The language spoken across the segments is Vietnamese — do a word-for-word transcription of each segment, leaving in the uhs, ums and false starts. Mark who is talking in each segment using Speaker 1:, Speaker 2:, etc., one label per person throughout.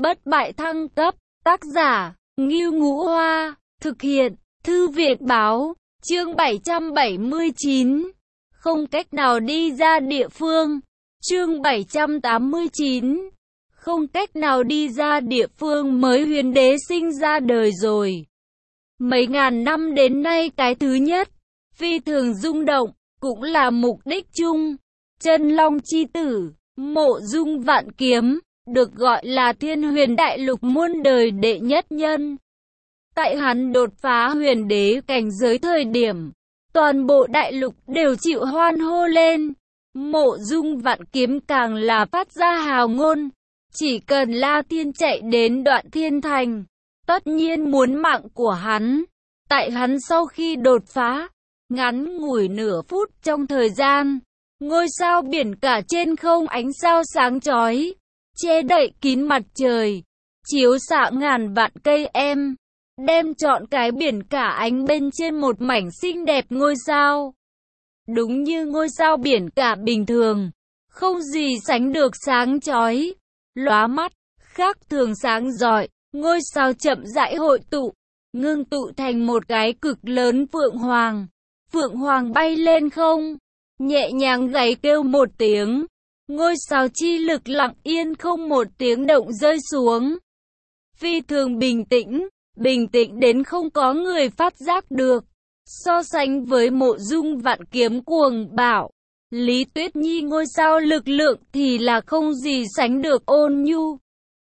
Speaker 1: bất bại thăng cấp, tác giả, Ngưu Ngũ Hoa, thực hiện, Thư viện báo, chương bảy trăm bảy mươi chín, không cách nào đi ra địa phương, chương bảy trăm tám mươi chín, không cách nào đi ra địa phương mới huyền đế sinh ra đời rồi. Mấy ngàn năm đến nay cái thứ nhất, phi thường rung động, cũng là mục đích chung, chân long chi tử, Mộ Dung Vạn Kiếm, được gọi là Thiên Huyền Đại Lục muôn đời đệ nhất nhân. Tại hắn đột phá huyền đế cảnh giới thời điểm, toàn bộ đại lục đều chịu hoan hô lên. Mộ Dung Vạn Kiếm càng là phát ra hào ngôn, chỉ cần La Thiên chạy đến Đoạn Thiên Thành, tất nhiên muốn mạng của hắn. Tại hắn sau khi đột phá, ngắn ngủi nửa phút trong thời gian, ngôi sao biển cả trên không ánh sao sáng chói, che đậy kín mặt trời, chiếu xạ ngàn vạn cây em, đem trọn cái biển cả ánh bên trên một mảnh xinh đẹp ngôi sao. Đúng như ngôi sao biển cả bình thường, không gì sánh được sáng chói, lóa mắt, khác thường sáng rọi. Ngôi sao chậm rãi hội tụ, ngưng tụ thành một cái cực lớn phượng hoàng. Phượng hoàng bay lên không, nhẹ nhàng gáy kêu một tiếng, ngôi sao chi lực lặng yên không một tiếng động rơi xuống. Phi thường bình tĩnh, bình tĩnh đến không có người phát giác được. So sánh với Mộ Dung Vạn Kiếm cuồng bạo, Lý Tuyết Nhi ngôi sao lực lượng thì là không gì sánh được ôn nhu.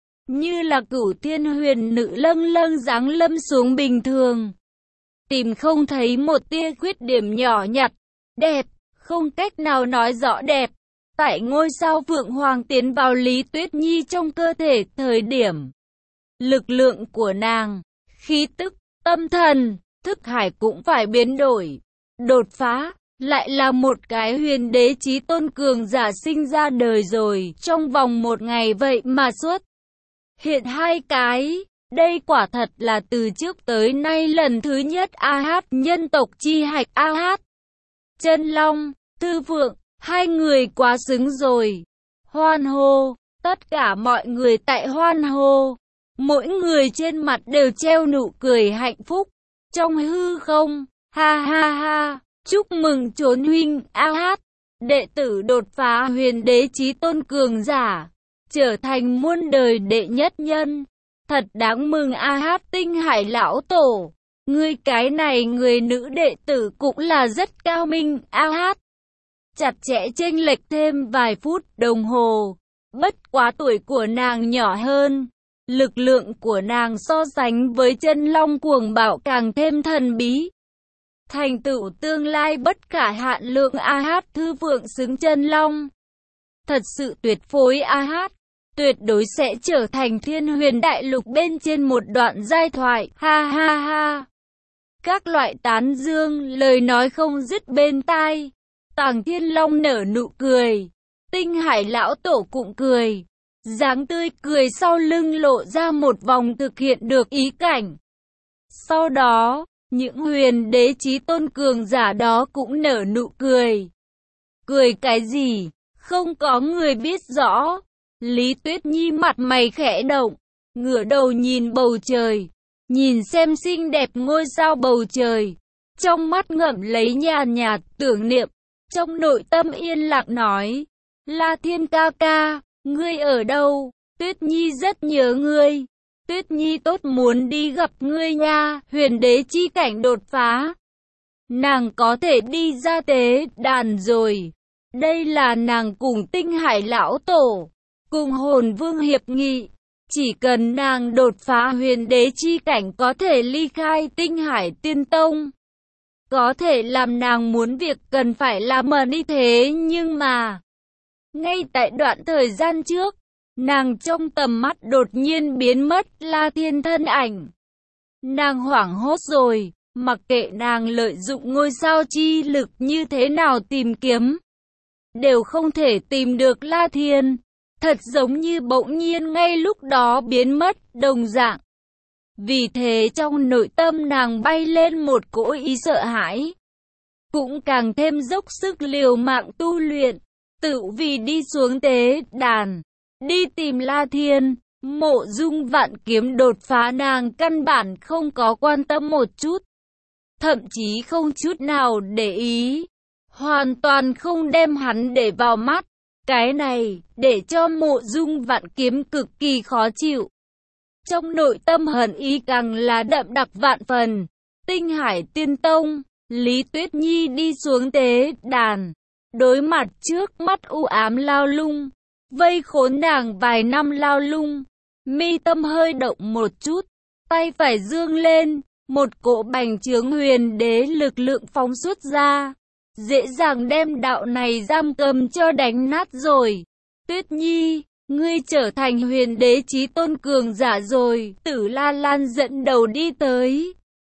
Speaker 1: Như là cửu thiên huyền nữ lâng lâng giáng lâm xuống bình thường. Tìm không thấy một tia khuyết điểm nhỏ nhặt, đẹp, không cách nào nói rõ đẹp. Tại ngôi sao Phượng Hoàng tiến vào Lý Tuyết Nhi trong cơ thể thời điểm, lực lượng của nàng, khí tức, tâm thần, thức hải cũng phải biến đổi. Đột phá, lại là một cái huyền đế chí tôn cường giả sinh ra đời rồi. Trong vòng một ngày vậy mà xuất hiện hai cái, đây quả thật là từ trước tới nay lần thứ nhất. A Hát nhân tộc chi hạch, A Hát, Chân Long, Tư Phượng, hai người quá xứng rồi. Hoan hô, tất cả mọi người tại hoan hô, mỗi người trên mặt đều treo nụ cười hạnh phúc. Trong hư không, ha ha ha, chúc mừng Trốn huynh A Hát, đệ tử đột phá huyền đế chí tôn cường giả, trở thành muôn đời đệ nhất nhân. Thật đáng mừng A Hát Tinh Hải lão tổ, ngươi cái này người nữ đệ tử cũng là rất cao minh. A Hát chặt chẽ chênh lệch thêm vài phút đồng hồ, bất quá tuổi của nàng nhỏ hơn, lực lượng của nàng so sánh với Chân Long cuồng bạo càng thêm thần bí. Thành tựu tương lai bất khả hạn lượng. A Hát Thư Phượng xứng Chân Long, thật sự tuyệt phối. A Hát tuyệt đối sẽ trở thành Thiên Huyền Đại Lục bên trên một đoạn giai thoại. Ha ha ha. Các loại tán dương lời nói không dứt bên tai. Tàng Thiên Long nở nụ cười, Tinh Hải lão tổ cũng cười, dáng tươi cười sau lưng lộ ra một vòng thực hiện được ý cảnh. Sau đó, những huyền đế chí tôn cường giả đó cũng nở nụ cười. Cười cái gì? Không có người biết rõ. Lý Tuyết Nhi mặt mày khẽ động, ngửa đầu nhìn bầu trời, nhìn xem xinh đẹp ngôi sao bầu trời, trong mắt ngậm lấy nhàn nhạt tưởng niệm, trong nội tâm yên lặng nói: La Thiên ca ca, ngươi ở đâu? Tuyết Nhi rất nhớ ngươi. Tuyết Nhi tốt muốn đi gặp ngươi nha. Huyền đế chi cảnh đột phá, nàng có thể đi ra tế đàn rồi. Đây là nàng cùng Tinh Hải lão tổ, cùng Hồn Vương hiệp nghị, chỉ cần nàng đột phá huyền đế chi cảnh có thể ly khai Tinh Hải Tiên Tông, có thể làm nàng muốn việc cần phải làm mà đi. Thế nhưng mà, ngay tại đoạn thời gian trước, nàng trong tầm mắt đột nhiên biến mất La Thiên thân ảnh. Nàng hoảng hốt rồi, mặc kệ nàng lợi dụng ngôi sao chi lực như thế nào tìm kiếm, đều không thể tìm được La Thiên. Thật giống như bỗng nhiên ngay lúc đó biến mất đồng dạng. Vì thế trong nội tâm nàng bay lên một cỗ ý sợ hãi, cũng càng thêm dốc sức liều mạng tu luyện, tự vì đi xuống tế đàn, đi tìm La Thiên. Mộ Dung Vạn Kiếm đột phá nàng căn bản không có quan tâm một chút. Thậm chí không chút nào để ý. Hoàn toàn không đem hắn để vào mắt. Cái này, để cho Mộ Dung Vạn Kiếm cực kỳ khó chịu. Trong nội tâm hận ý càng là đậm đặc vạn phần. Tinh Hải Tiên Tông, Lý Tuyết Nhi đi xuống tế đàn. Đối mặt trước mắt u ám lao lung. Vây khốn nàng vài năm lao lung. Mi tâm hơi động một chút. Tay phải dương lên. Một cỗ bành trướng huyền đế lực lượng phóng xuất ra. Dễ dàng đem đạo này giam cầm cho đánh nát rồi. Tuyết Nhi, ngươi trở thành huyền đế chí tôn cường giả rồi. Tử La Lan dẫn đầu đi tới.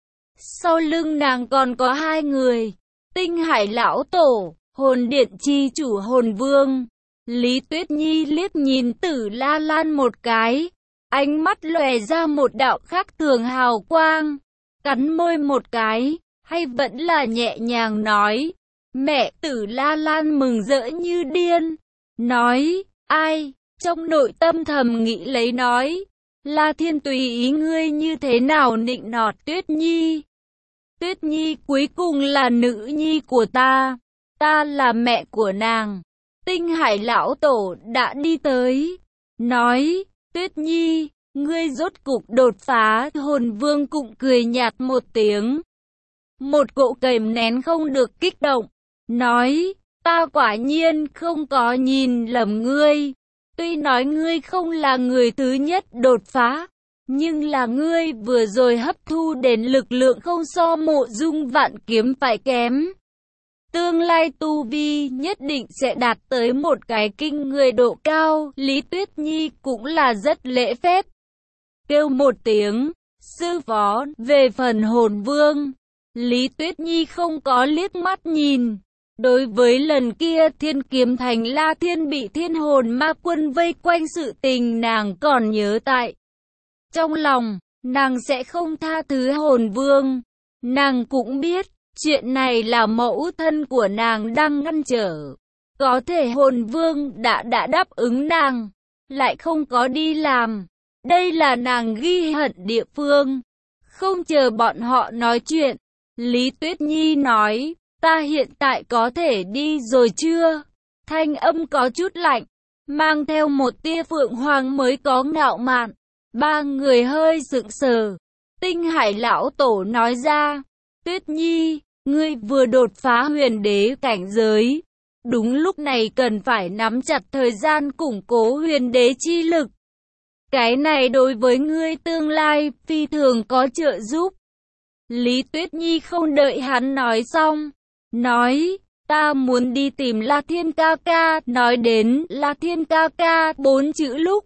Speaker 1: Sau lưng nàng còn có hai người. Tinh Hải lão tổ, hồn điện chi chủ hồn vương. Lý Tuyết Nhi liếc nhìn Tử La Lan một cái. Ánh mắt lòe ra một đạo khác thường hào quang. Cắn môi một cái, hay vẫn là nhẹ nhàng nói. Mẹ. Tử La Lan mừng rỡ như điên. Nói, ai? Trong nội tâm thầm nghĩ lấy nói. La Thiên tùy ý ngươi như thế nào nịnh nọt Tuyết Nhi. Tuyết Nhi cuối cùng là nữ nhi của ta. Ta là mẹ của nàng. Tinh Hải lão tổ đã đi tới. Nói, Tuyết Nhi, ngươi rốt cục đột phá. Hồn vương cũng cười nhạt một tiếng. Một cỗ kềm nén không được kích động. Nói, ta quả nhiên không có nhìn lầm ngươi. Tuy nói ngươi không là người thứ nhất đột phá, nhưng là ngươi vừa rồi hấp thu đến lực lượng không so Mộ Dung Vạn Kiếm phải kém. Tương lai tu vi nhất định sẽ đạt tới một cái kinh người độ cao. Lý Tuyết Nhi cũng là rất lễ phép. Kêu một tiếng, sư phó. Về phần hồn vương, Lý Tuyết Nhi không có liếc mắt nhìn. Đối với lần kia Thiên Kiếm Thành La Thiên bị Thiên Hồn Ma Quân vây quanh sự tình nàng còn nhớ tại. Trong lòng, nàng sẽ không tha thứ hồn vương. Nàng cũng biết, chuyện này là mẫu thân của nàng đang ngăn trở. Có thể hồn vương đã đã đáp ứng nàng, lại không có đi làm. Đây là nàng ghi hận địa phương. Không chờ bọn họ nói chuyện, Lý Tuyết Nhi nói, ta hiện tại có thể đi rồi chưa? Thanh âm có chút lạnh, mang theo một tia phượng hoàng mới có ngạo mạn. Ba người hơi sững sờ. Tinh Hải lão tổ nói ra, Tuyết Nhi, ngươi vừa đột phá huyền đế cảnh giới. Đúng lúc này cần phải nắm chặt thời gian củng cố huyền đế chi lực. Cái này đối với ngươi tương lai phi thường có trợ giúp. Lý Tuyết Nhi không đợi hắn nói xong. Nói, ta muốn đi tìm La Thiên ca ca. Nói đến La Thiên ca ca bốn chữ lúc.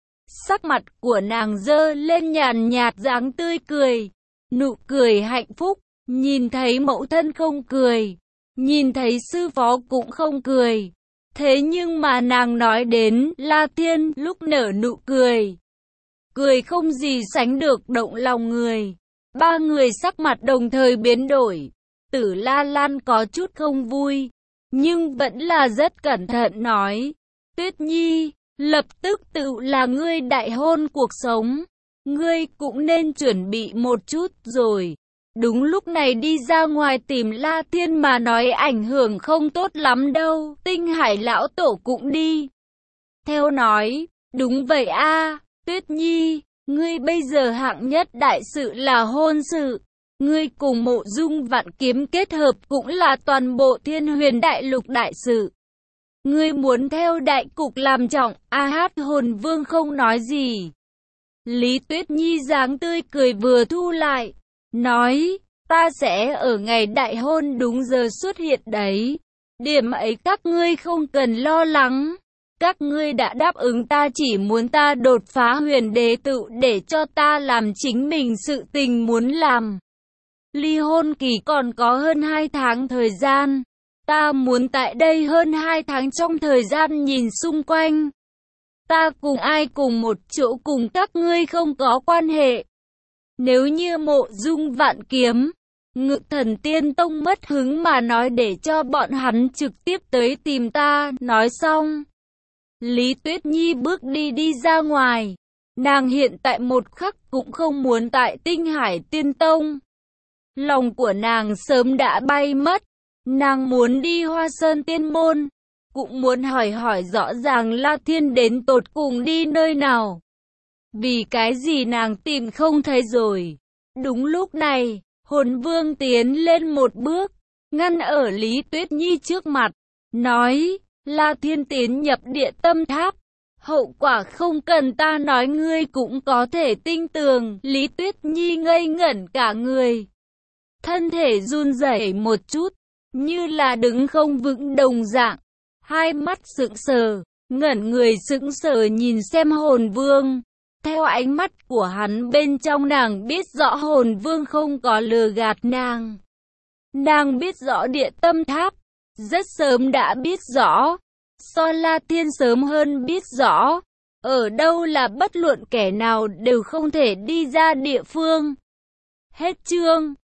Speaker 1: Sắc mặt của nàng dơ lên nhàn nhạt dáng tươi cười. Nụ cười hạnh phúc. Nhìn thấy mẫu thân không cười. Nhìn thấy sư phó cũng không cười. Thế nhưng mà nàng nói đến La Thiên lúc nở nụ cười. Cười không gì sánh được động lòng người. Ba người sắc mặt đồng thời biến đổi. Tử La Lan có chút không vui, nhưng vẫn là rất cẩn thận nói. Tuyết Nhi, lập tức tự là ngươi đại hôn cuộc sống. Ngươi cũng nên chuẩn bị một chút rồi. Đúng lúc này đi ra ngoài tìm La Thiên mà nói ảnh hưởng không tốt lắm đâu. Tinh Hải lão tổ cũng đi theo nói, đúng vậy a, Tuyết Nhi, ngươi bây giờ hạng nhất đại sự là hôn sự. Ngươi cùng Mộ Dung Vạn Kiếm kết hợp cũng là toàn bộ Thiên Huyền Đại Lục đại sự. Ngươi muốn theo đại cục làm trọng. A hát hồn vương không nói gì. Lý Tuyết Nhi dáng tươi cười vừa thu lại. Nói, ta sẽ ở ngày đại hôn đúng giờ xuất hiện đấy. Điểm ấy các ngươi không cần lo lắng. Các ngươi đã đáp ứng ta, chỉ muốn ta đột phá huyền đế tự để cho ta làm chính mình sự tình muốn làm. Ly hôn kỳ còn có hơn hai tháng thời gian. Ta muốn tại đây hơn hai tháng trong thời gian nhìn xung quanh. Ta cùng ai cùng một chỗ cùng các ngươi không có quan hệ. Nếu như Mộ Dung Vạn Kiếm, Ngự Thần Tiên Tông mất hứng mà nói để cho bọn hắn trực tiếp tới tìm ta. Nói xong, Lý Tuyết Nhi bước đi đi ra ngoài. Nàng hiện tại một khắc cũng không muốn tại Tinh Hải Tiên Tông. Lòng của nàng sớm đã bay mất. Nàng muốn đi Hoa Sơn Tiên Môn. Cũng muốn hỏi hỏi rõ ràng La Thiên đến tột cùng đi nơi nào. Vì cái gì nàng tìm không thấy rồi. Đúng lúc này, Hồn Vương tiến lên một bước, ngăn ở Lý Tuyết Nhi trước mặt, nói, La Thiên tiến nhập địa tâm tháp. Hậu quả không cần ta nói ngươi cũng có thể tinh tường. Lý Tuyết Nhi ngây ngẩn cả người. Thân thể run rẩy một chút, như là đứng không vững đồng dạng. Hai mắt sững sờ, ngẩn người sững sờ nhìn xem Hồn Vương. Theo ánh mắt của hắn bên trong nàng biết rõ Hồn Vương không có lừa gạt nàng. Nàng biết rõ địa tâm tháp, rất sớm đã biết rõ. So La Thiên sớm hơn biết rõ, ở đâu là bất luận kẻ nào đều không thể đi ra địa phương. Hết chương.